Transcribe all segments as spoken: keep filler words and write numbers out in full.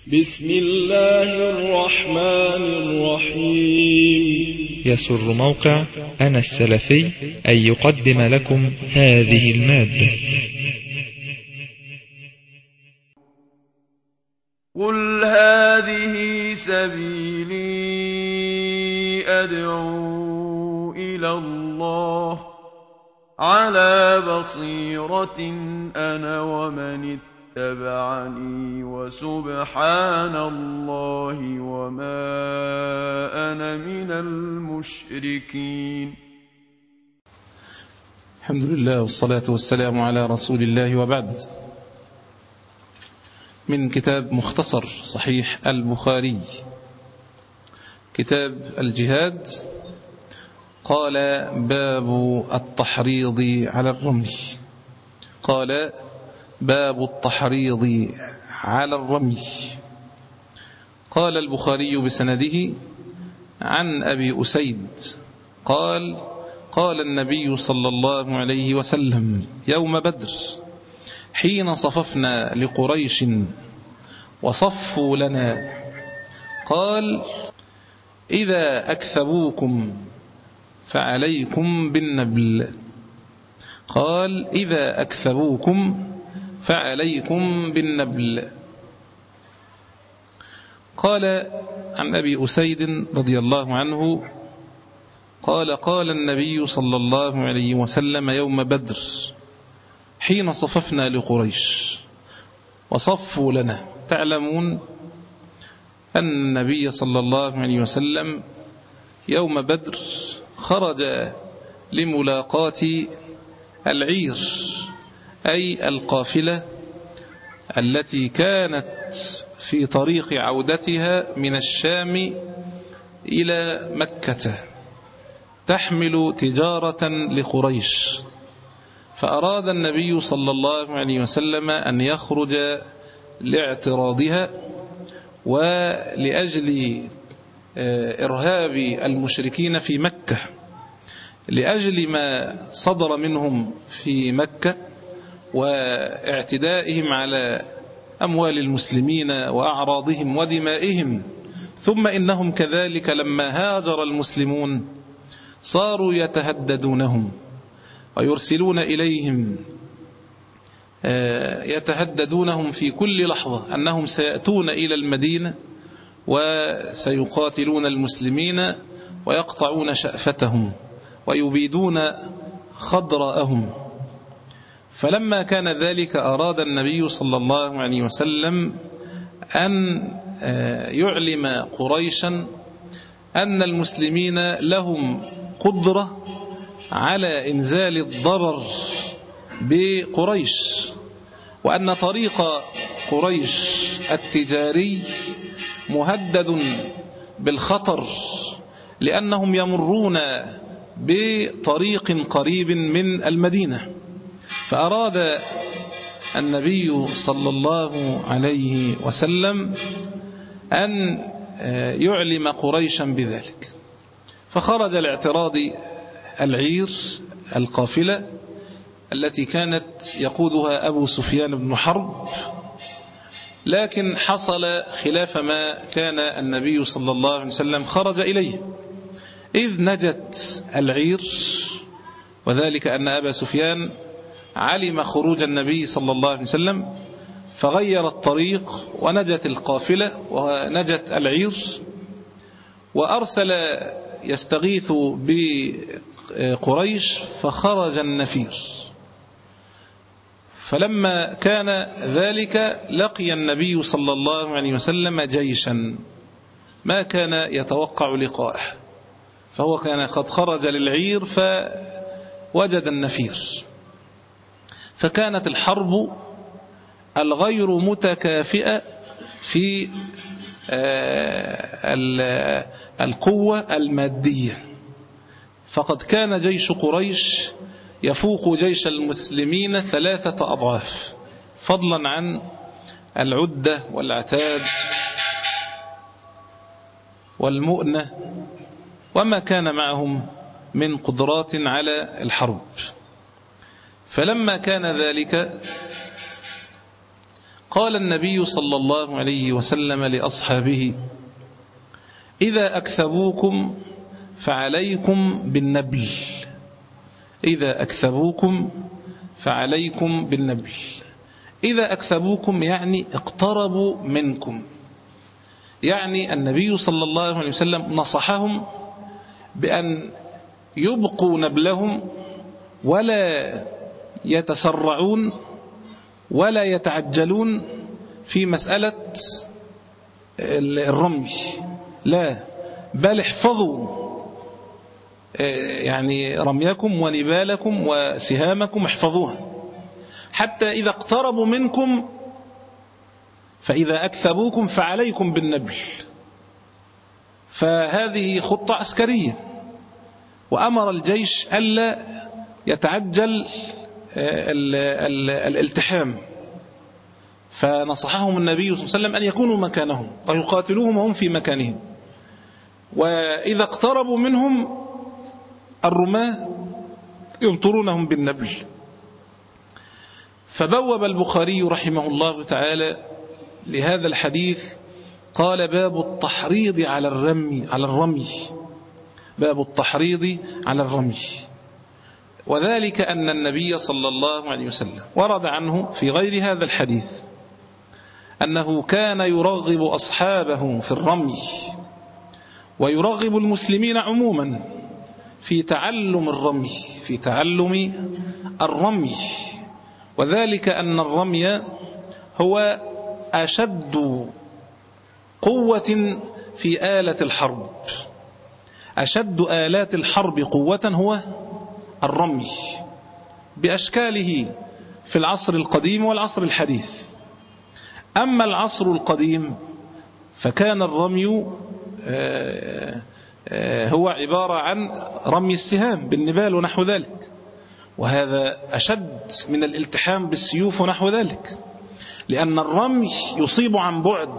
بسم الله الرحمن الرحيم. يسر موقع أنا السلفي أن يقدم لكم هذه المادة. قل هذه سبيلي أدعو إلى الله على بصيرة أنا ومن اتبعني وسبحان الله وما أنا من المشركين. الحمد لله والصلاة والسلام على رسول الله، وبعد. من كتاب مختصر صحيح البخاري، كتاب الجهاد، قال: باب التحريض على الرمي. قال: باب التحريض على الرمي. قال البخاري بسنده عن أبي أسيد قال: قال النبي صلى الله عليه وسلم يوم بدر حين صففنا لقريش وصفوا لنا، قال: إذا أكثبوكم فعليكم بالنبل. قال: إذا أكثبوكم فعليكم بالنبل. قال عن أبي أسيد رضي الله عنه قال: قال النبي صلى الله عليه وسلم يوم بدر حين صففنا لقريش وصفوا لنا. تعلمون أن النبي صلى الله عليه وسلم يوم بدر خرج لملاقاة العير، أي القافلة التي كانت في طريق عودتها من الشام إلى مكة تحمل تجارة لقريش. فأراد النبي صلى الله عليه وسلم أن يخرج لاعتراضها ولأجل إرهاب المشركين في مكة، لأجل ما صدر منهم في مكة واعتدائهم على أموال المسلمين وأعراضهم ودمائهم. ثم إنهم كذلك لما هاجر المسلمون صاروا يتهددونهم ويرسلون إليهم يتهددونهم في كل لحظة أنهم سيأتون إلى المدينة وسيقاتلون المسلمين ويقطعون شأفتهم ويبيدون خضراءهم. فلما كان ذلك أراد النبي صلى الله عليه وسلم أن يعلم قريشا أن المسلمين لهم قدرة على إنزال الضرر بقريش، وأن طريق قريش التجاري مهدد بالخطر لأنهم يمرون بطريق قريب من المدينة. فأراد النبي صلى الله عليه وسلم أن يعلم قريشا بذلك، فخرج لاعتراض العير القافلة التي كانت يقودها أبو سفيان بن حرب. لكن حصل خلاف ما كان النبي صلى الله عليه وسلم خرج إليه، إذ نجت العير، وذلك أن أبا سفيان علم خروج النبي صلى الله عليه وسلم فغير الطريق ونجت القافلة ونجت العير، وأرسل يستغيث بقريش فخرج النفير. فلما كان ذلك لقي النبي صلى الله عليه وسلم جيشا ما كان يتوقع لقائه، فهو كان قد خرج للعير فوجد النفير. فكانت الحرب الغير متكافئة في القوة المادية، فقد كان جيش قريش يفوق جيش المسلمين ثلاثة أضعاف، فضلا عن العدة والعتاد والمؤنة وما كان معهم من قدرات على الحرب. فلما كان ذلك قال النبي صلى الله عليه وسلم لأصحابه: إذا أكثبوكم فعليكم بالنبل. إذا أكثبوكم فعليكم بالنبل. إذا أكثبوكم يعني اقتربوا منكم، يعني النبي صلى الله عليه وسلم نصحهم بأن يبقوا نبلهم ولا يتسرعون ولا يتعجلون في مسألة الرمي، لا، بل احفظوا يعني رميكم ونبالكم وسهامكم، احفظوها حتى إذا اقتربوا منكم فإذا أكثبوكم فعليكم بالنبل. فهذه خطة عسكرية، وأمر الجيش ألا يتعجل ال ال الالتحام، فنصحهم النبي صلى الله عليه وسلم أن يكونوا مكانهم ويقاتلوهم وهم في مكانهم، وإذا اقتربوا منهم الرماة يمطرونهم بالنبل. فبوب البخاري رحمه الله تعالى لهذا الحديث قال: باب التحريض على الرمي على الرمي باب التحريض على الرمي. وذلك أن النبي صلى الله عليه وسلم ورد عنه في غير هذا الحديث أنه كان يرغب أصحابه في الرمي، ويرغب المسلمين عموما في تعلم الرمي في تعلم الرمي وذلك أن الرمي هو أشد قوة في آلة الحرب. أشد آلات الحرب قوة هو الرمي بأشكاله في العصر القديم والعصر الحديث. أما العصر القديم فكان الرمي هو عبارة عن رمي السهام بالنبال ونحو ذلك، وهذا أشد من الالتحام بالسيوف ونحو ذلك، لأن الرمي يصيب عن بعد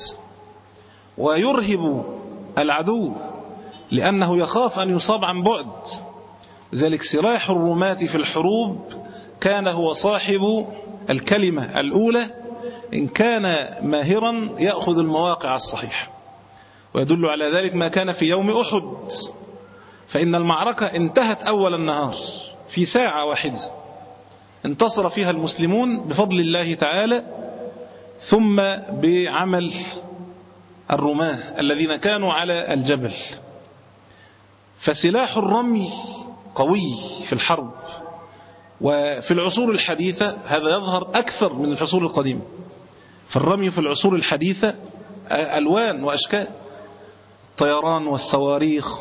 ويرهب العدو لأنه يخاف أن يصاب عن بعد. لذلك سلاح الرماة في الحروب كان هو صاحب الكلمة الأولى، إن كان ماهرا يأخذ المواقع الصحيحة. ويدل على ذلك ما كان في يوم أحد، فإن المعركة انتهت أول النهار في ساعة واحدة انتصر فيها المسلمون بفضل الله تعالى، ثم بعمل الرماة الذين كانوا على الجبل. فسلاح الرمي قوي في الحرب، وفي العصور الحديثة هذا يظهر أكثر من العصور القديمة. فالرمي في العصور الحديثة ألوان وأشكال، الطيران والصواريخ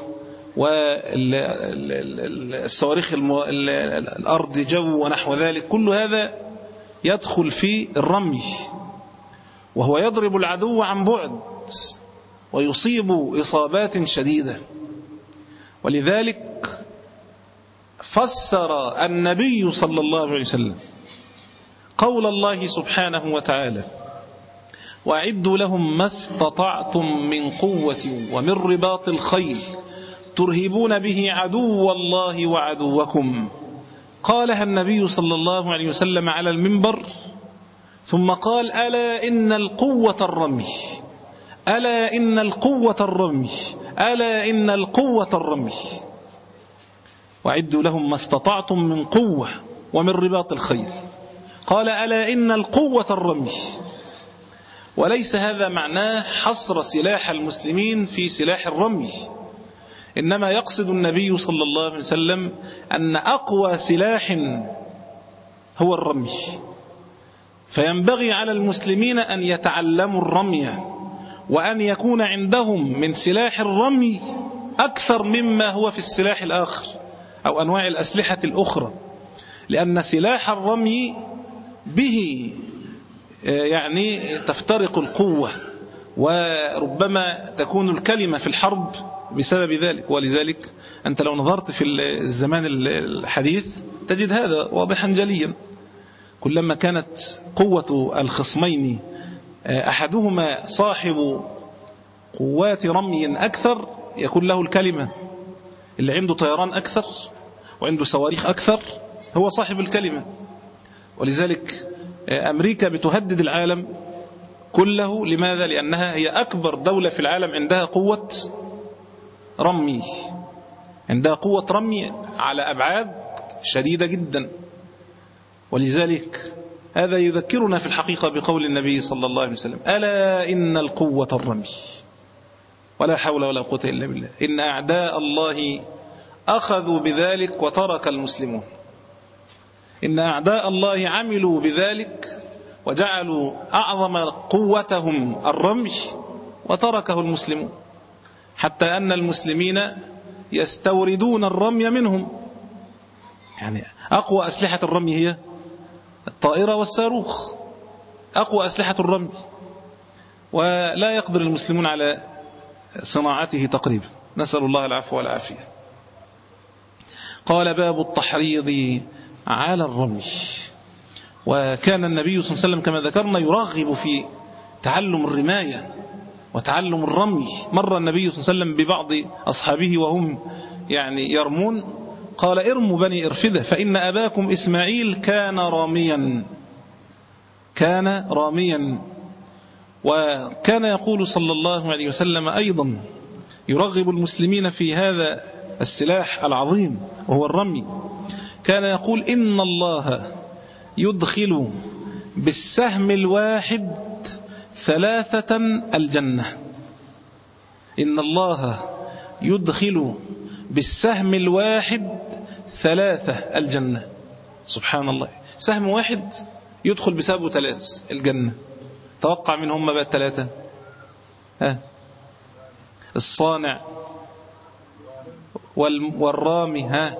والصواريخ الأرض جو ونحو ذلك، كل هذا يدخل في الرمي، وهو يضرب العدو عن بعد ويصيب إصابات شديدة. ولذلك فسر النبي صلى الله عليه وسلم قول الله سبحانه وتعالى: وأعدوا لهم ما استطعتم من قوة ومن رباط الخيل ترهبون به عدو الله وعدوكم. قالها النبي صلى الله عليه وسلم على المنبر، ثم قال: ألا إن القوة الرمي، ألا إن القوة الرمي، ألا إن القوة الرمي. وأعدوا لهم ما استطعتم من قوة ومن رباط الخيل. قال: ألا إن القوة الرمي. وليس هذا معناه حصر سلاح المسلمين في سلاح الرمي، إنما يقصد النبي صلى الله عليه وسلم أن أقوى سلاح هو الرمي، فينبغي على المسلمين أن يتعلموا الرمي، وأن يكون عندهم من سلاح الرمي أكثر مما هو في السلاح الآخر أو أنواع الأسلحة الأخرى، لأن سلاح الرمي به يعني تفترق القوة، وربما تكون الكلمة في الحرب بسبب ذلك. ولذلك أنت لو نظرت في الزمان الحديث تجد هذا واضحا جليا، كلما كانت قوة الخصمين أحدهما صاحب قوات رمي أكثر يكون له الكلمة. اللي عنده طيران أكثر وعنده صواريخ أكثر هو صاحب الكلمة. ولذلك أمريكا بتهدد العالم كله. لماذا؟ لأنها هي أكبر دولة في العالم عندها قوة رمي، عندها قوة رمي على أبعاد شديدة جدا. ولذلك هذا يذكرنا في الحقيقة بقول النبي صلى الله عليه وسلم: ألا إن القوة الرمي، ولا حول ولا قوة إلا بالله. إن أعداء الله أخذوا بذلك وترك المسلمون. إن أعداء الله عملوا بذلك وجعلوا أعظم قوتهم الرمي وتركه المسلمون، حتى أن المسلمين يستوردون الرمي منهم. يعني أقوى أسلحة الرمي هي الطائرة والصاروخ، أقوى أسلحة الرمي، ولا يقدر المسلمون على صناعته تقريبا. نسأل الله العفو والعافية. قال: باب التحريض على الرمي. وكان النبي صلى الله عليه وسلم كما ذكرنا يرغب في تعلم الرماية وتعلم الرمي. مر النبي صلى الله عليه وسلم ببعض أصحابه وهم يعني يرمون، قال: ارموا بني إرفدة فإن أباكم إسماعيل كان راميا، كان راميا. وكان يقول صلى الله عليه وسلم أيضا يرغب المسلمين في هذا السلاح العظيم وهو الرمي. كان يقول: إن الله يدخل بالسهم الواحد ثلاثة الجنة. إن الله يدخل بالسهم الواحد ثلاثة الجنة. سبحان الله، سهم واحد يدخل بسببه ثلاث الجنة. توقع من هم بقى الثلاثة؟ ها؟ الصانع والرامي، ها؟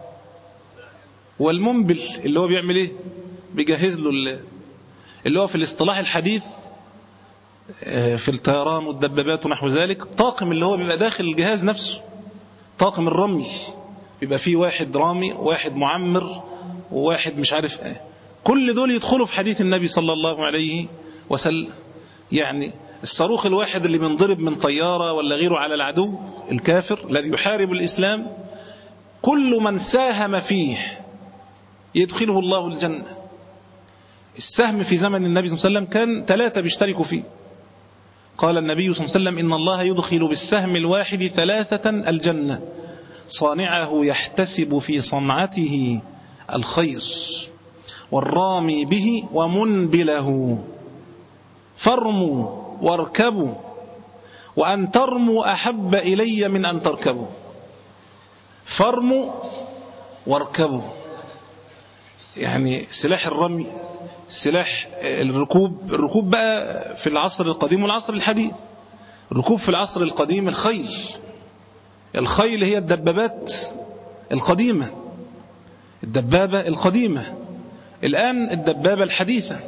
والمنبل اللي هو بيعمل ايه؟ بيجهز له، اللي هو في الاصطلاح الحديث في الطيران والدبابات ونحو ذلك، طاقم اللي هو بيبقى داخل الجهاز نفسه، طاقم الرمي، بيبقى فيه واحد رامي، واحد معمر، وواحد مش عارف ايه. كل دول يدخلوا في حديث النبي صلى الله عليه وسلم. يعني الصاروخ الواحد اللي بينضرب من طيارة ولا غيره على العدو الكافر الذي يحارب الإسلام، كل من ساهم فيه يدخله الله الجنة. السهم في زمن النبي صلى الله عليه وسلم كان ثلاثة بيشتركوا فيه. قال النبي صلى الله عليه وسلم: إن الله يدخل بالسهم الواحد ثلاثة الجنة، صانعه يحتسب في صنعته الخير، والرامي به ومنبله. فارموا واركبوا، وأن ترموا أحب إلي من أن تركبوا. فارموا واركبوا، يعني سلاح الرمي، سلاح الركوب. الركوب بقى في العصر القديم والعصر الحديث. الركوب في العصر القديم الخيل. الخيل هي الدبابات القديمة، الدبابة القديمة. الآن الدبابة الحديثة.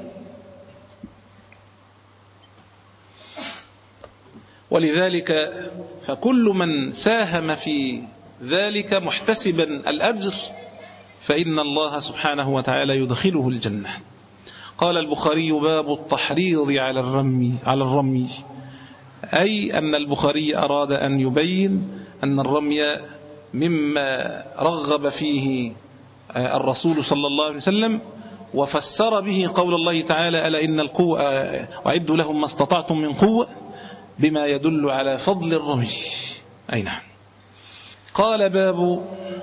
ولذلك فكل من ساهم في ذلك محتسبا الأجر فإن الله سبحانه وتعالى يدخله الجنة. قال البخاري: باب التحريض على الرمي على الرمي أي أن البخاري أراد أن يبين أن الرمي مما رغب فيه الرسول صلى الله عليه وسلم، وفسر به قول الله تعالى: ألا إن القوة وأعدوا لهم ما استطعتم من قوة، بما يدل على فضل الرمي. أي نعم. قال: باب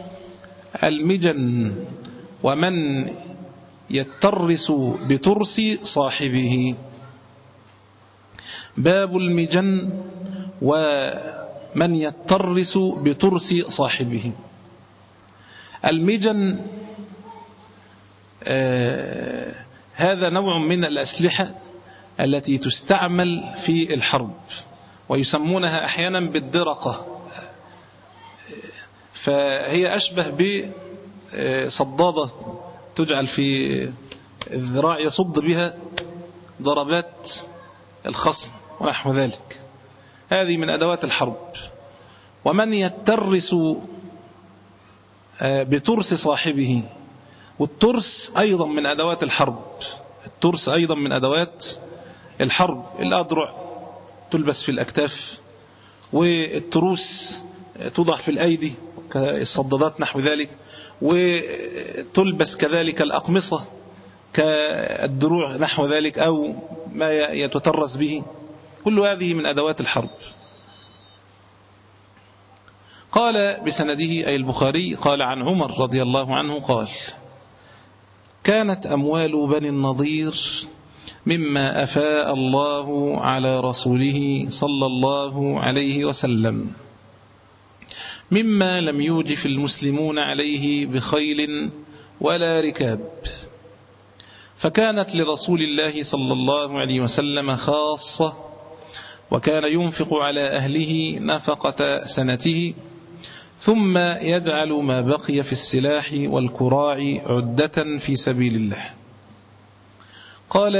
المجن ومن يترس بترس صاحبه. باب المجن ومن يترس بترس صاحبه. المجن آه هذا نوع من الأسلحة التي تستعمل في الحرب، ويسمونها أحيانا بالدرقة. فهي أشبه بصدادة تجعل في الذراع يصد بها ضربات الخصم ونحو ذلك. هذه من أدوات الحرب. ومن يترس بترس صاحبه، والترس أيضا من أدوات الحرب. الترس أيضا من أدوات الحرب. الأدرع تلبس في الأكتاف، والتروس توضع في الأيدي كالصدادات نحو ذلك، وتلبس كذلك الأقمصة كالدروع نحو ذلك أو ما يتترس به، كل هذه من أدوات الحرب. قال بسنده أي البخاري قال عن عمر رضي الله عنه قال: كانت أموال بني النضير مما أفاء الله على رسوله صلى الله عليه وسلم، مما لم يوجف المسلمون عليه بخيل ولا ركاب، فكانت لرسول الله صلى الله عليه وسلم خاصة، وكان ينفق على أهله نفقة سنته، ثم يجعل ما بقي في السلاح والكراع عدة في سبيل الله. قال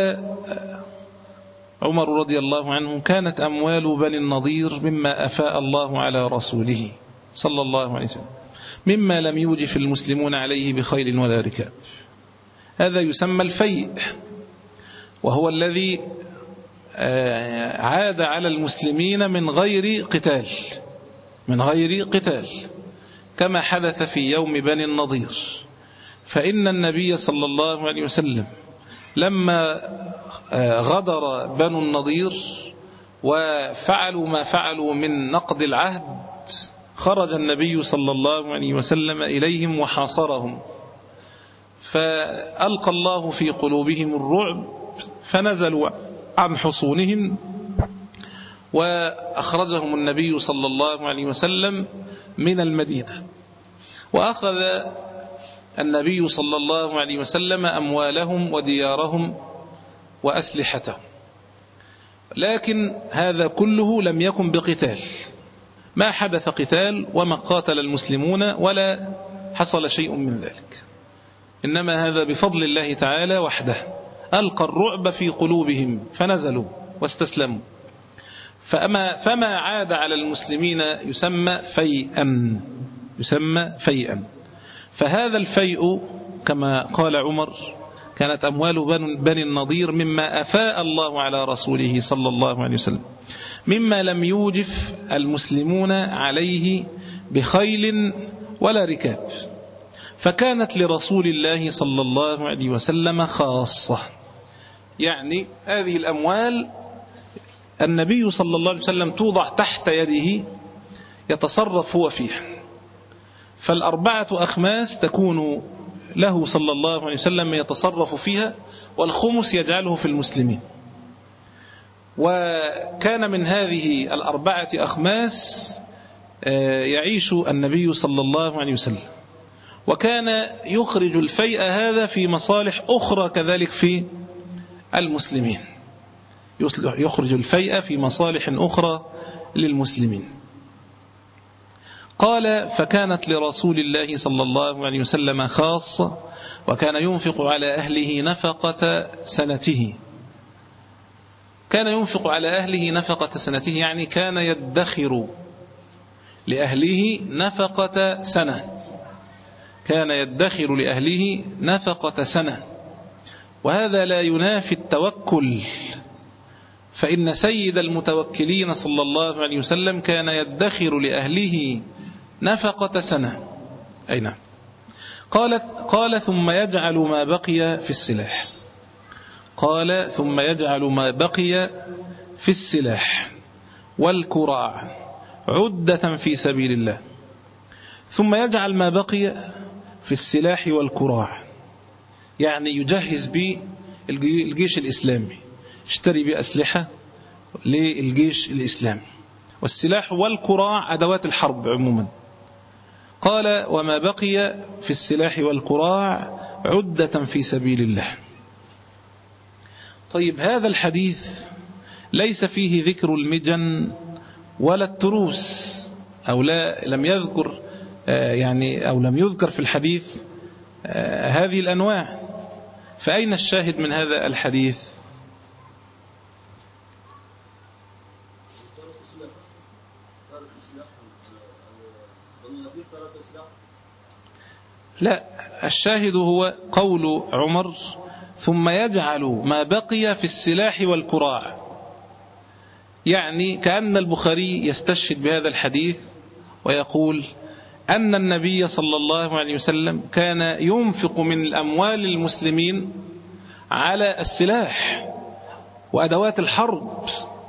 عمر رضي الله عنه: كانت أموال بني النضير مما أفاء الله على رسوله صلى الله عليه وسلم، مما لم يوجف المسلمون عليه بخيل ولا ركاب. هذا يسمى الفيء، وهو الذي عاد على المسلمين من غير قتال من غير قتال كما حدث في يوم بني النضير. فإن النبي صلى الله عليه وسلم لما غدر بنو النضير وفعلوا ما فعلوا من نقض العهد، خرج النبي صلى الله عليه وسلم إليهم وحاصرهم، فألقى الله في قلوبهم الرعب، فنزلوا عن حصونهم، وأخرجهم النبي صلى الله عليه وسلم من المدينة. وأخذ النبي صلى الله عليه وسلم أموالهم وديارهم وأسلحتهم، لكن هذا كله لم يكن بقتال، ما حدث قتال وما قاتل المسلمون ولا حصل شيء من ذلك، إنما هذا بفضل الله تعالى وحده، ألقى الرعب في قلوبهم فنزلوا واستسلموا. فأما فما عاد على المسلمين يسمى فيئا يسمى فيئا فهذا الفيء كما قال عمر: كانت أموال بني النضير مما أفاء الله على رسوله صلى الله عليه وسلم، مما لم يوجف المسلمون عليه بخيل ولا ركاب، فكانت لرسول الله صلى الله عليه وسلم خاصة. يعني هذه الأموال النبي صلى الله عليه وسلم توضع تحت يده يتصرف هو فيها، فالأربعة أخماس تكون له صلى الله عليه وسلم يتصرف فيها، والخمس يجعله في المسلمين. وكان من هذه الأربعة أخماس يعيش النبي صلى الله عليه وسلم، وكان يخرج الفيء هذا في مصالح أخرى كذلك في المسلمين، يخرج الفيء في مصالح أخرى للمسلمين. قال: فكانت لرسول الله صلى الله عليه وسلم خاصة، وكان ينفق على أهله نفقة سنته. كان ينفق على أهله نفقة سنته يعني كان يدخر لأهله نفقة سنة كان يدخر لأهله نفقة سنة وهذا لا ينافي التوكل، فإن سيد المتوكلين صلى الله عليه وسلم كان يدخر لأهله نفقة سنة. أي نعم. قالت قال ثم يجعل ما بقي في السلاح قال ثم يجعل ما بقي في السلاح والكراع عدة في سبيل الله. ثم يجعل ما بقي في السلاح والكراع يعني يجهز به الجيش الإسلامي، اشتري بأسلحة للجيش الإسلامي، والسلاح والكراع أدوات الحرب عموما. قال: وما بقي في السلاح والكراع عدة في سبيل الله. طيب، هذا الحديث ليس فيه ذكر المجن ولا التروس، أو لا لم يذكر يعني أو لم يذكر في الحديث هذه الأنواع، فأين الشاهد من هذا الحديث؟ لا، الشاهد هو قول عمر: ثم يجعل ما بقي في السلاح والكراع، يعني كأن البخاري يستشهد بهذا الحديث ويقول أن النبي صلى الله عليه وسلم كان ينفق من الأموال المسلمين على السلاح وأدوات الحرب.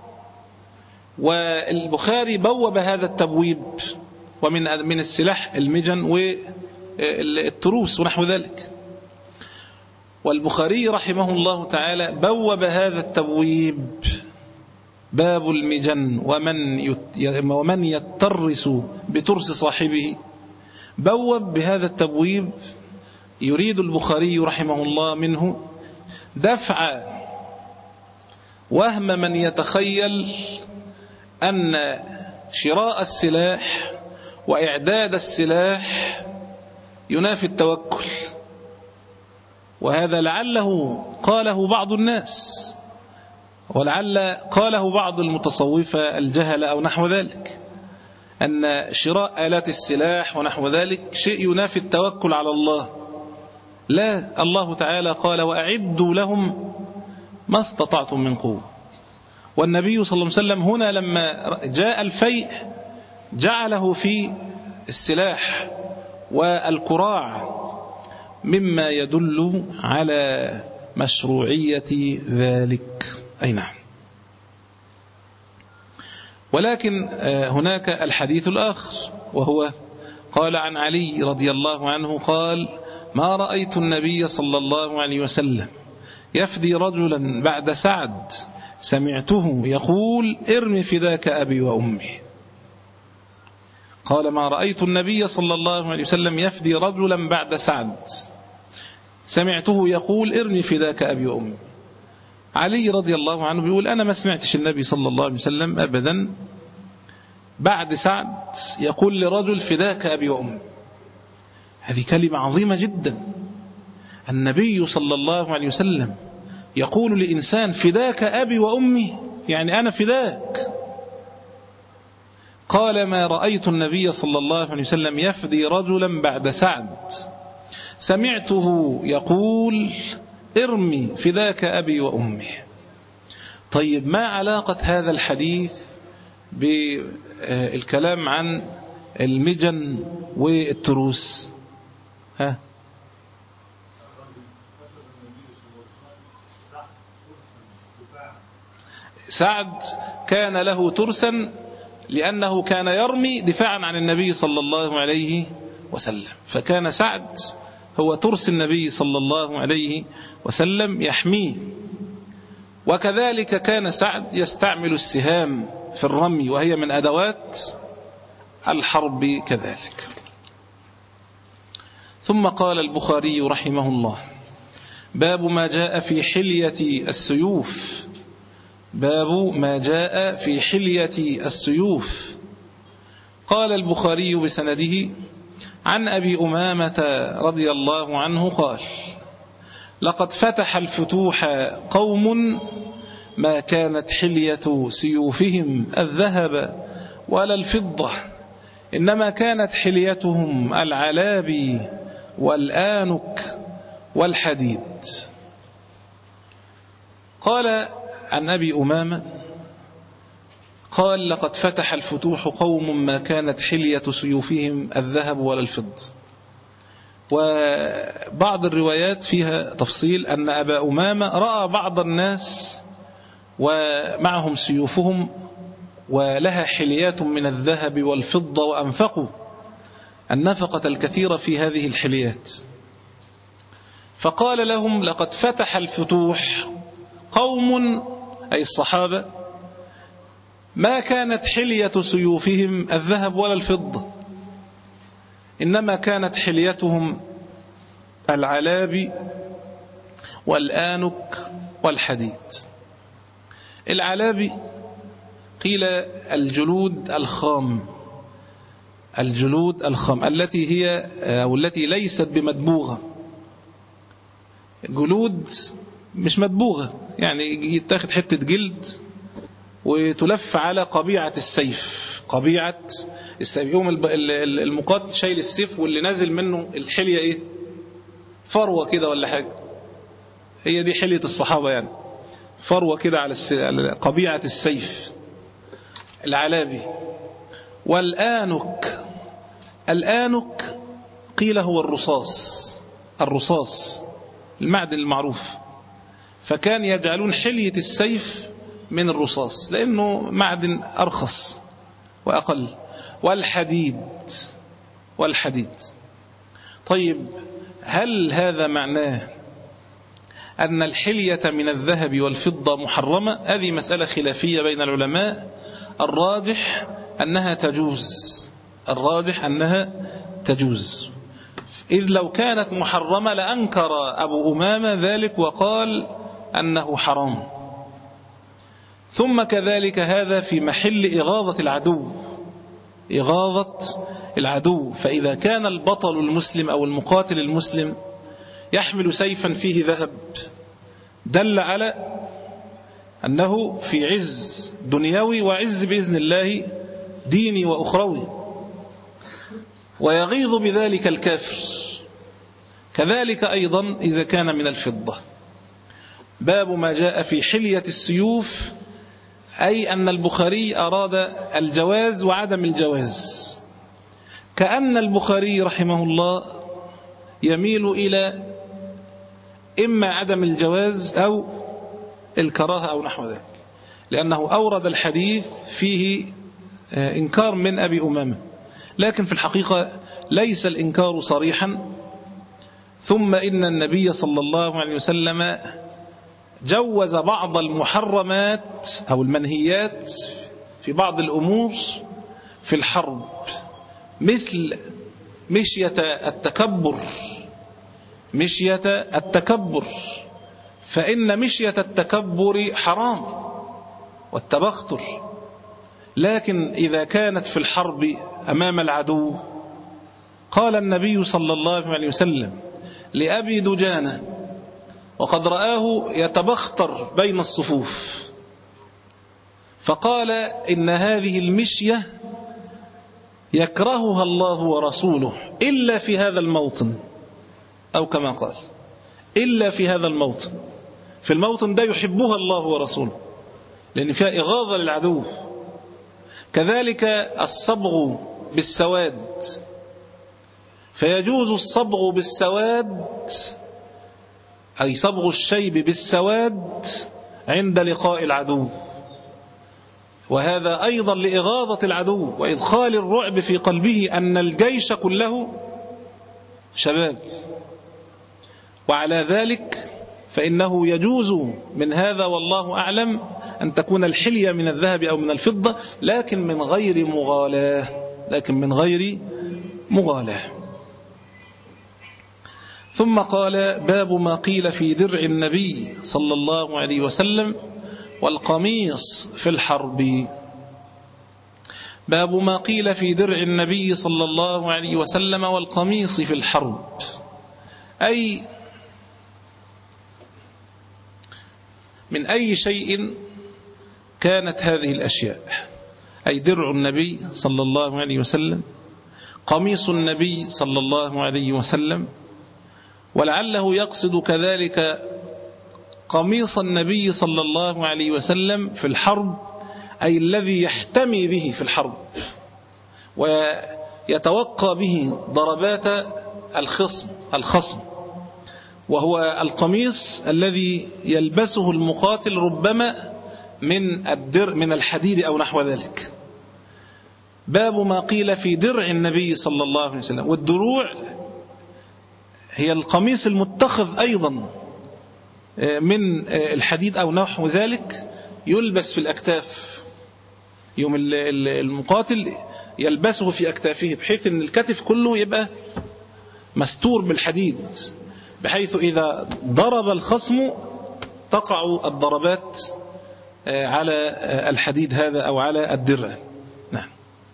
والبخاري بوب هذا التبويب، ومن من السلاح المجن والتروس ونحو ذلك. والبخاري رحمه الله تعالى بوب هذا التبويب باب المجن ومن ومن يترس بترس صاحبه. بوب بهذا التبويب يريد البخاري رحمه الله منه دفع وهم من يتخيل أن شراء السلاح وإعداد السلاح ينافي التوكل. وهذا لعله قاله بعض الناس، ولعل قاله بعض المتصوفة الجهل أو نحو ذلك، أن شراء آلات السلاح ونحو ذلك شيء ينافي التوكل على الله. لا، الله تعالى قال وأعدوا لهم ما استطعتم من قوة. والنبي صلى الله عليه وسلم هنا لما جاء الفيء جعله في السلاح والكراع، مما يدل على مشروعية ذلك. أي نعم. ولكن هناك الحديث الآخر، وهو قال عن علي رضي الله عنه قال ما رأيت النبي صلى الله عليه وسلم يفدي رجلا بعد سعد سمعته يقول ارمي فداك أبي وأمي. قال ما رأيت النبي صلى الله عليه وسلم يفدي رجلا بعد سعد سمعته يقول ارمي فداك أبي وأمي. علي رضي الله عنه بيقول أنا ما سمعتش النبي صلى الله عليه وسلم أبدا بعد سعد يقول لرجل فداك أبي وأمي. هذه كلمة عظيمة جدا. النبي صلى الله عليه وسلم يقول لإنسان فداك أبي وأمي، يعني أنا فداك. قال ما رأيت النبي صلى الله عليه وسلم يفدي رجلا بعد سعد سمعته يقول ارمي فداك أبي وأمي. طيب ما علاقة هذا الحديث بالكلام عن المجن والتروس؟ ها؟ سعد كان له ترسا لأنه كان يرمي دفاعا عن النبي صلى الله عليه وسلم، فكان سعد هو ترس النبي صلى الله عليه وسلم يحميه. وكذلك كان سعد يستعمل السهام في الرمي، وهي من أدوات الحرب كذلك. ثم قال البخاري رحمه الله باب ما جاء في حلية السيوف. باب ما جاء في حلية السيوف. قال البخاري بسنده عن أبي أمامة رضي الله عنه قال لقد فتح الفتوح قوم ما كانت حلية سيوفهم الذهب ولا الفضة، إنما كانت حليتهم العلابي والآنك والحديد. قال عن أبي أمامة قال لقد فتح الفتوح قوم ما كانت حلية سيوفهم الذهب ولا الفضة. وبعض الروايات فيها تفصيل أن أبا أمامة رأى بعض الناس ومعهم سيوفهم ولها حليات من الذهب والفضة، وأنفقوا النفقة الكثيرة في هذه الحليات. فقال لهم لقد فتح الفتوح قوم أي الصحابة ما كانت حلية سيوفهم الذهب ولا الفضة، إنما كانت حليتهم العلابي والآنك والحديد. العلابي قيل الجلود الخام، الجلود الخام التي هي أو التي ليست بمدبوغة، جلود مش مدبوغة، يعني يتاخد حتة جلد وتلف على قبيعة السيف. قبيعة السيف يوم المقاتل شايل السيف واللي نازل منه الحلية ايه؟ فروة كده ولا حاجة. هي دي حلية الصحابة، يعني فروة كده على قبيعة السيف العلابي. والآنك، الآنك قيل هو الرصاص، الرصاص المعدن المعروف. فكان يجعلون حلية السيف من الرصاص لأنه معدن أرخص وأقل. والحديد والحديد طيب، هل هذا معناه أن الحلية من الذهب والفضة محرمة؟ هذه مسألة خلافية بين العلماء. الراجح أنها تجوز، الراجح أنها تجوز، إذ لو كانت محرمة لأنكر أبو أمامة ذلك وقال أنه حرام. ثم كذلك هذا في محل إغاظة العدو، إغاظة العدو. فإذا كان البطل المسلم أو المقاتل المسلم يحمل سيفا فيه ذهب دل على أنه في عز دنيوي وعز بإذن الله ديني وأخروي، ويغيظ بذلك الكافر. كذلك أيضا إذا كان من الفضة. باب ما جاء في حلية السيوف، أي أن البخاري أراد الجواز وعدم الجواز، كأن البخاري رحمه الله يميل إلى إما عدم الجواز أو الكراهة أو نحو ذلك، لأنه أورد الحديث فيه إنكار من أبي أمامة، لكن في الحقيقة ليس الإنكار صريحا. ثم إن النبي صلى الله عليه وسلم جوز بعض المحرمات أو المنهيات في بعض الأمور في الحرب، مثل مشية التكبر، مشية التكبر، فإن مشية التكبر حرام والتبختر، لكن إذا كانت في الحرب أمام العدو قال النبي صلى الله عليه وسلم لأبي دجانة وقد رآه يتبختر بين الصفوف، فقال إن هذه المشية يكرهها الله ورسوله إلا في هذا الموطن، أو كما قال إلا في هذا الموطن، في الموطن ده يحبها الله ورسوله لأن فيها إغاظة للعدو. كذلك الصبغ بالسواد، فيجوز الصبغ بالسواد أي صبغ الشيب بالسواد عند لقاء العدو، وهذا أيضا لإغاظة العدو وإدخال الرعب في قلبه أن الجيش كله شباب. وعلى ذلك فإنه يجوز من هذا والله أعلم أن تكون الحلية من الذهب أو من الفضة، لكن من غير مغالاة، لكن من غير مغالاة. ثم قال باب ما قيل في درع النبي صلى الله عليه وسلم والقميص في الحرب. باب ما قيل في درع النبي صلى الله عليه وسلم والقميص في الحرب، أي من أي شيء كانت هذه الأشياء، أي درع النبي صلى الله عليه وسلم، قميص النبي صلى الله عليه وسلم، ولعله يقصد كذلك قميص النبي صلى الله عليه وسلم في الحرب، أي الذي يحتمي به في الحرب ويتوقى به ضربات الخصم الخصم وهو القميص الذي يلبسه المقاتل ربما من الدرع من الحديد أو نحو ذلك. باب ما قيل في درع النبي صلى الله عليه وسلم. والدروع هي القميص المتخذ أيضا من الحديد أو نحو ذلك، يلبس في الأكتاف، يوم المقاتل يلبسه في أكتافه بحيث أن الكتف كله يبقى مستور بالحديد، بحيث إذا ضرب الخصم تقع الضربات على الحديد هذا أو على الدرع. نعم.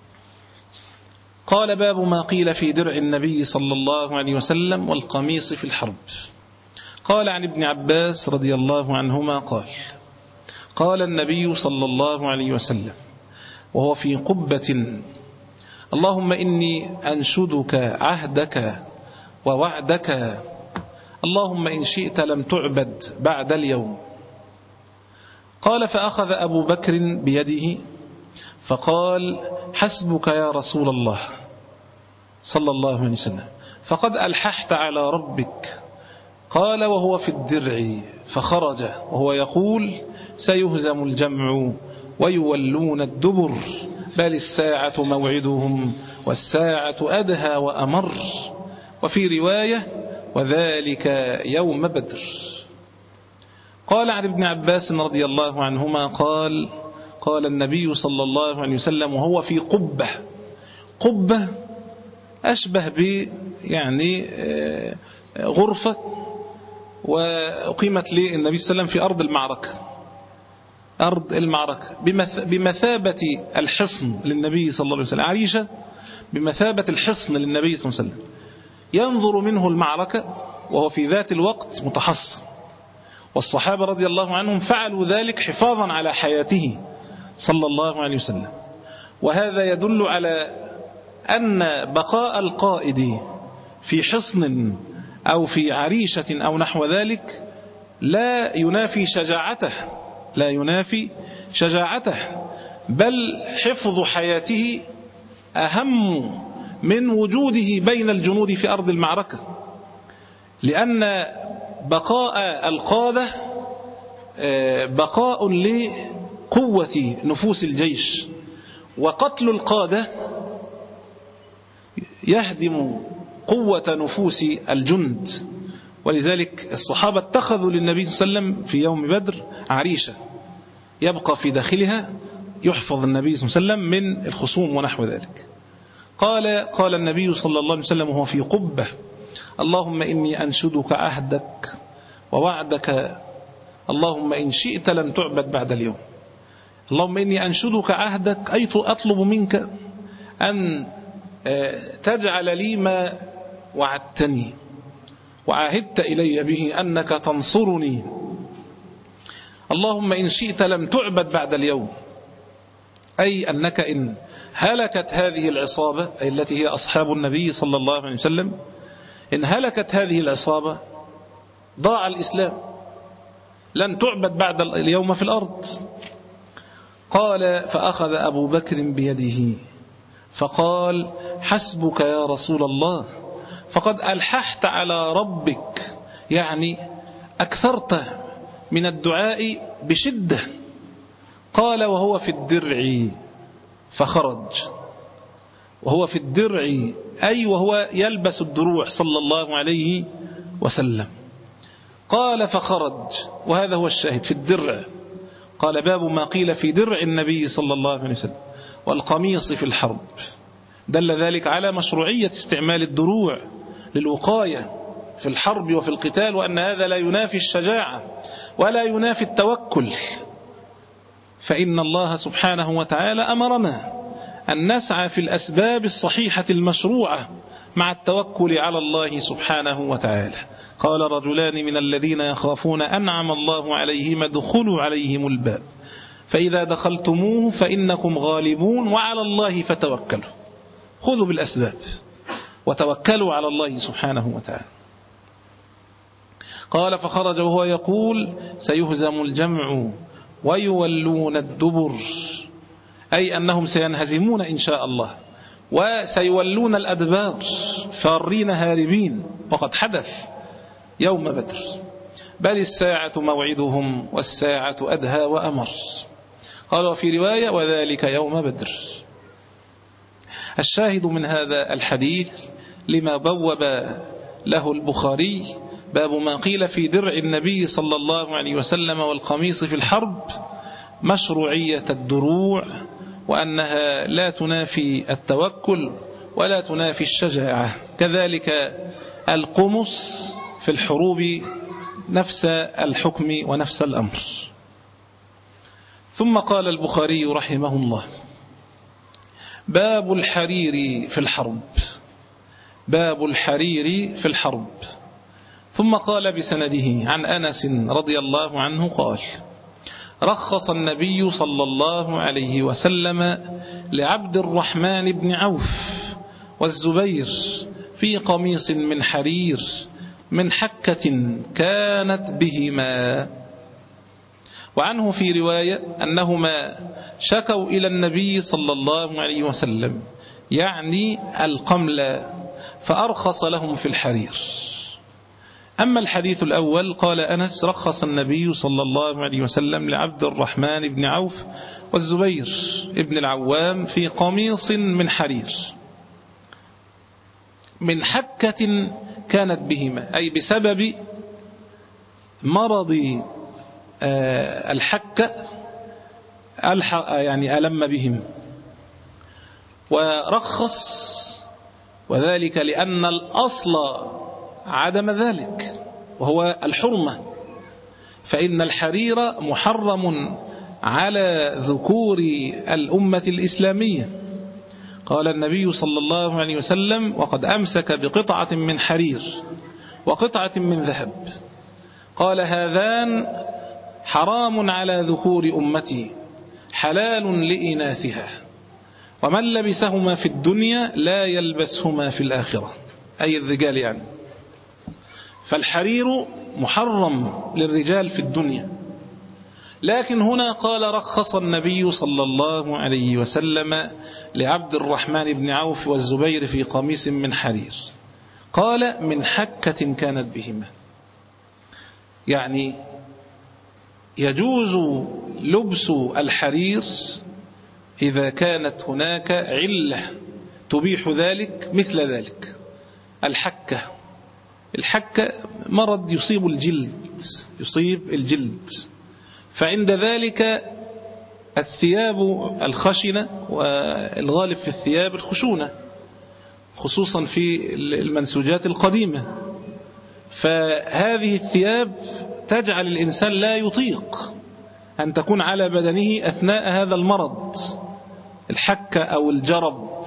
قال باب ما قيل في درع النبي صلى الله عليه وسلم والقميص في الحرب. قال عن ابن عباس رضي الله عنهما قال قال النبي صلى الله عليه وسلم وهو في قبة: اللهم إني أنشدك عهدك ووعدك، اللهم إن شئت لم تعبد بعد اليوم. قال فأخذ أبو بكر بيده فقال: حسبك يا رسول الله صلى الله عليه وسلم، فقد ألححت على ربك. قال وهو في الدرع فخرج وهو يقول سيهزم الجمع ويولون الدبر بل الساعة موعدهم والساعة أدهى وأمر. وفي رواية وذلك يوم بدر. قال عن ابن عباس رضي الله عنهما قال قال النبي صلى الله عليه وسلم وهو في قبة. قبة أشبه ب يعني غرفة وأقيمت للنبي صلى الله عليه وسلم في أرض المعركة أرض المعركة بمثابة الحصن للنبي صلى الله عليه وسلم. عريشة بمثابة الحصن للنبي صلى الله عليه وسلم، ينظر منه المعركة وهو في ذات الوقت متحصن. والصحابة رضي الله عنهم فعلوا ذلك حفاظا على حياته صلى الله عليه وسلم. وهذا يدل على أن بقاء القائد في حصن أو في عريشة أو نحو ذلك لا ينافي شجاعته لا ينافي شجاعته بل حفظ حياته أهم من وجوده بين الجنود في أرض المعركة، لأن بقاء القادة بقاء لقوة نفوس الجيش، وقتل القادة يهدم قوة نفوس الجند. ولذلك الصحابة اتخذوا للنبي صلى الله عليه وسلم في يوم بدر عريشة يبقى في داخلها يحفظ النبي صلى الله عليه وسلم من الخصوم ونحو ذلك. قال قال النبي صلى الله عليه وسلم وهو في قبة اللهم إني أنشدك عهدك ووعدك اللهم إن شئت لم تعبد بعد اليوم. اللهم إني أنشدك عهدك أي أطلب منك أن تجعل لي ما وعدتني وعاهدت إلي به أنك تنصرني. اللهم إن شئت لم تعبد بعد اليوم، أي أنك إن هلكت هذه العصابة أي التي هي أصحاب النبي صلى الله عليه وسلم، إن هلكت هذه العصابة ضاع الإسلام، لن تعبد بعد اليوم في الأرض. قال فأخذ أبو بكر بيده فقال حسبك يا رسول الله فقد ألححت على ربك، يعني أكثرت من الدعاء بشدة. قال وهو في الدرع فخرج، وهو في الدرع أي وهو يلبس الدروع صلى الله عليه وسلم. قال فخرج، وهذا هو الشاهد في الدرع. قال باب ما قيل في درع النبي صلى الله عليه وسلم والقميص في الحرب. دل ذلك على مشروعية استعمال الدروع للوقاية في الحرب وفي القتال، وأن هذا لا ينافي الشجاعة ولا ينافي التوكل، فإن الله سبحانه وتعالى أمرنا أن نسعى في الأسباب الصحيحة المشروعة مع التوكل على الله سبحانه وتعالى. قال رجلان من الذين يخافون أنعم الله عليهم ادخلوا عليهم الباب فإذا دخلتموه فإنكم غالبون وعلى الله فتوكلوا. خذوا بالأسباب وتوكلوا على الله سبحانه وتعالى. قال فخرج وهو يقول سيهزم الجمع ويولون الدبر، أي أنهم سينهزمون إن شاء الله وسيولون الأدبار فارين هاربين، وقد حدث يوم بدر. بل الساعة موعدهم والساعة أدهى وأمر. قال وفي رواية وذلك يوم بدر. الشاهد من هذا الحديث لما بوب له البخاري باب ما قيل في درع النبي صلى الله عليه وسلم والقميص في الحرب، مشروعية الدروع، وأنها لا تنافي التوكل ولا تنافي الشجاعة. كذلك القمص في الحروب نفس الحكم ونفس الأمر. ثم قال البخاري رحمه الله باب الحرير في الحرب. باب الحرير في الحرب. ثم قال بسنده عن أنس رضي الله عنه قال رخص النبي صلى الله عليه وسلم لعبد الرحمن بن عوف والزبير في قميص من حرير من حكة كانت بهما. وعنه في رواية أنهما شكوا إلى النبي صلى الله عليه وسلم يعني القمل فأرخص لهم في الحرير. أما الحديث الأول قال أنس: رخص النبي صلى الله عليه وسلم لعبد الرحمن بن عوف والزبير ابن العوام في قميص من حرير من حكة كانت بهما، أي بسبب مرض الحكة يعني ألم بهم. ورخص وذلك لأن الأصل عدم ذلك وهو الحرمة، فإن الحرير محرم على ذكور الأمة الإسلامية. قال النبي صلى الله عليه وسلم: وقد أمسك بقطعة من حرير وقطعة من ذهب، قال: هذان حرام على ذكور أمتي حلال لإناثها، ومن لبسهما في الدنيا لا يلبسهما في الآخرة، أي الرجال يعني. فالحرير محرم للرجال في الدنيا، لكن هنا قال: رخص النبي صلى الله عليه وسلم لعبد الرحمن بن عوف والزبير في قميص من حرير، قال: من حكة كانت بهما، يعني يجوز لبس الحرير إذا كانت هناك علة تبيح ذلك، مثل ذلك الحكة. الحكة مرض يصيب الجلد يصيب الجلد فعند ذلك الثياب الخشنة، والغالب في الثياب الخشونة خصوصا في المنسوجات القديمة، فهذه الثياب تجعل الإنسان لا يطيق أن تكون على بدنه أثناء هذا المرض، الحكة أو الجرب،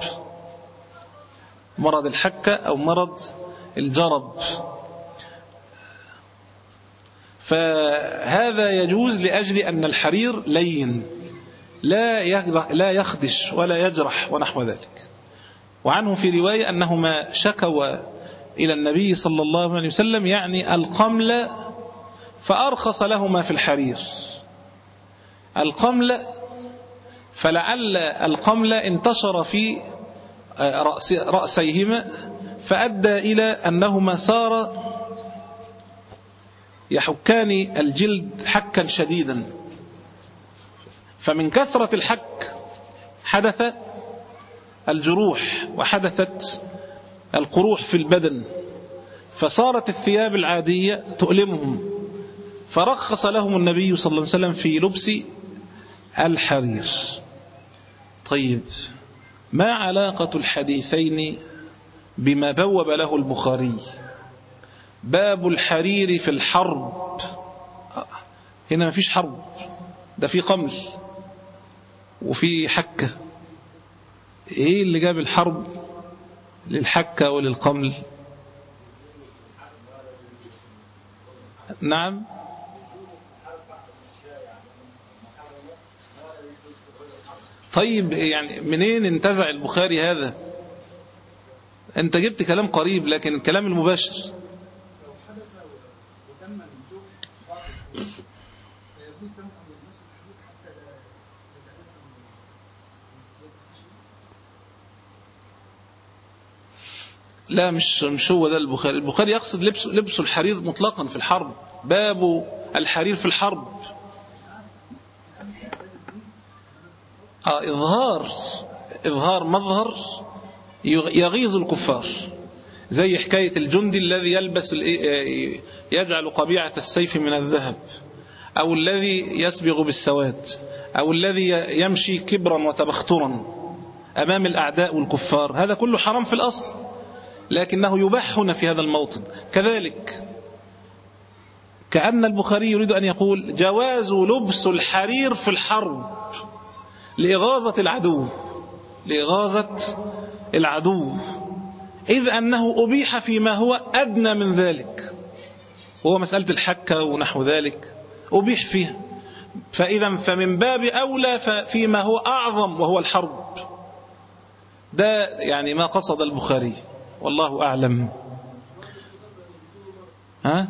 مرض الحكة أو مرض الجرب. فهذا يجوز لأجل أن الحرير لين لا يخدش ولا يجرح ونحو ذلك. وعنه في رواية أنهما شكوا إلى النبي صلى الله عليه وسلم يعني القمل، فأرخص لهما في الحرير القمل، فلعل القمل انتشر في رأس رأسيهما فأدى إلى أنهما صار يحكان الجلد حكا شديدا، فمن كثرة الحك حدث الجروح وحدثت القروح في البدن، فصارت الثياب العادية تؤلمهم، فرخص لهم النبي صلى الله عليه وسلم في لبس الحرير. طيب، ما علاقة الحديثين بما بوب له البخاري؟ باب الحرير في الحرب. هنا ما فيش حرب، ده في قمل وفي حكة. ايه اللي جاب الحرب للحكة وللقمل؟ نعم، طيب يعني منين انتزع البخاري هذا؟ انت جبت كلام قريب لكن الكلام المباشر لا، مش مش هو ده البخاري. البخاري يقصد لبس لبس الحرير مطلقا في الحرب، باب الحرير في الحرب. آه إظهار إظهار مظهر يغيظ الكفار، زي حكاية الجندي الذي يلبس يجعل قبيعة السيف من الذهب، أو الذي يسبغ بالسواد، أو الذي يمشي كبرا وتبخترا أمام الأعداء والكفار. هذا كله حرام في الأصل، لكنه يباح هنا في هذا الموطن. كذلك كأن البخاري يريد أن يقول جواز لبس الحرير في الحرب لإغاظة العدو لإغاظة العدو إذ أنه أبيح فيما هو أدنى من ذلك، وهو مسألة الحكة ونحو ذلك أبيح فيها، فإذا فمن باب أولى فيما هو أعظم وهو الحرب. ده يعني ما قصد البخاري، والله أعلم. ها؟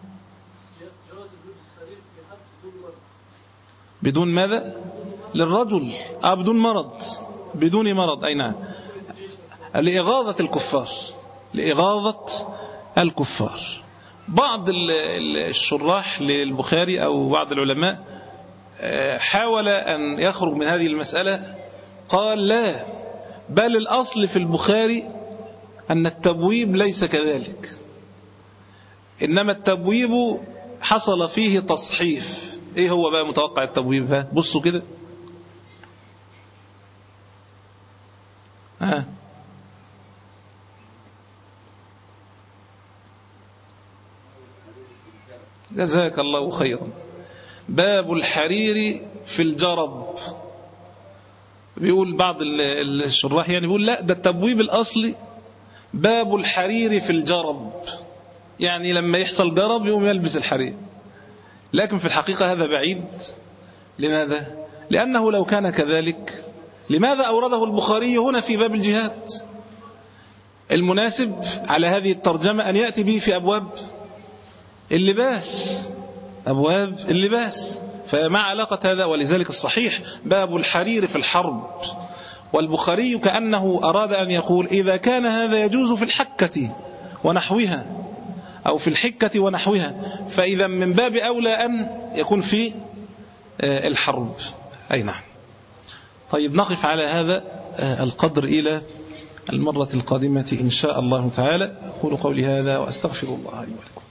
بدون ماذا؟ للرجل آه بدون مرض، بدون مرض، أي نعم، لإغاظة الكفار، لإغاظة الكفار. بعض الشراح للبخاري أو بعض العلماء حاول أن يخرج من هذه المسألة، قال لا، بل الأصل في البخاري أن التبويب ليس كذلك، إنما التبويب حصل فيه تصحيف. إيه هو بقى متوقع التبويب؟ ها بصوا كده، ها جزاك الله خيرا. باب الحرير في الجرب. بيقول بعض الشراح يعني بيقول لا، ده التبويب الأصلي باب الحرير في الجرب، يعني لما يحصل جرب يوم يلبس الحرير. لكن في الحقيقة هذا بعيد. لماذا؟ لأنه لو كان كذلك لماذا أورده البخاري هنا في باب الجهاد؟ المناسب على هذه الترجمة أن يأتي به في أبواب اللباس، أبواب اللباس. فما علاقة هذا؟ ولذلك الصحيح باب الحرير في الحرب. والبخاري كأنه أراد أن يقول إذا كان هذا يجوز في الحكة ونحوها أو في الحكة ونحوها، فإذا من باب أولى أن يكون في الحرب. أي نعم. طيب نقف على هذا القدر إلى المرة القادمة إن شاء الله تعالى. أقول قولي هذا وأستغفر الله لي ولكم.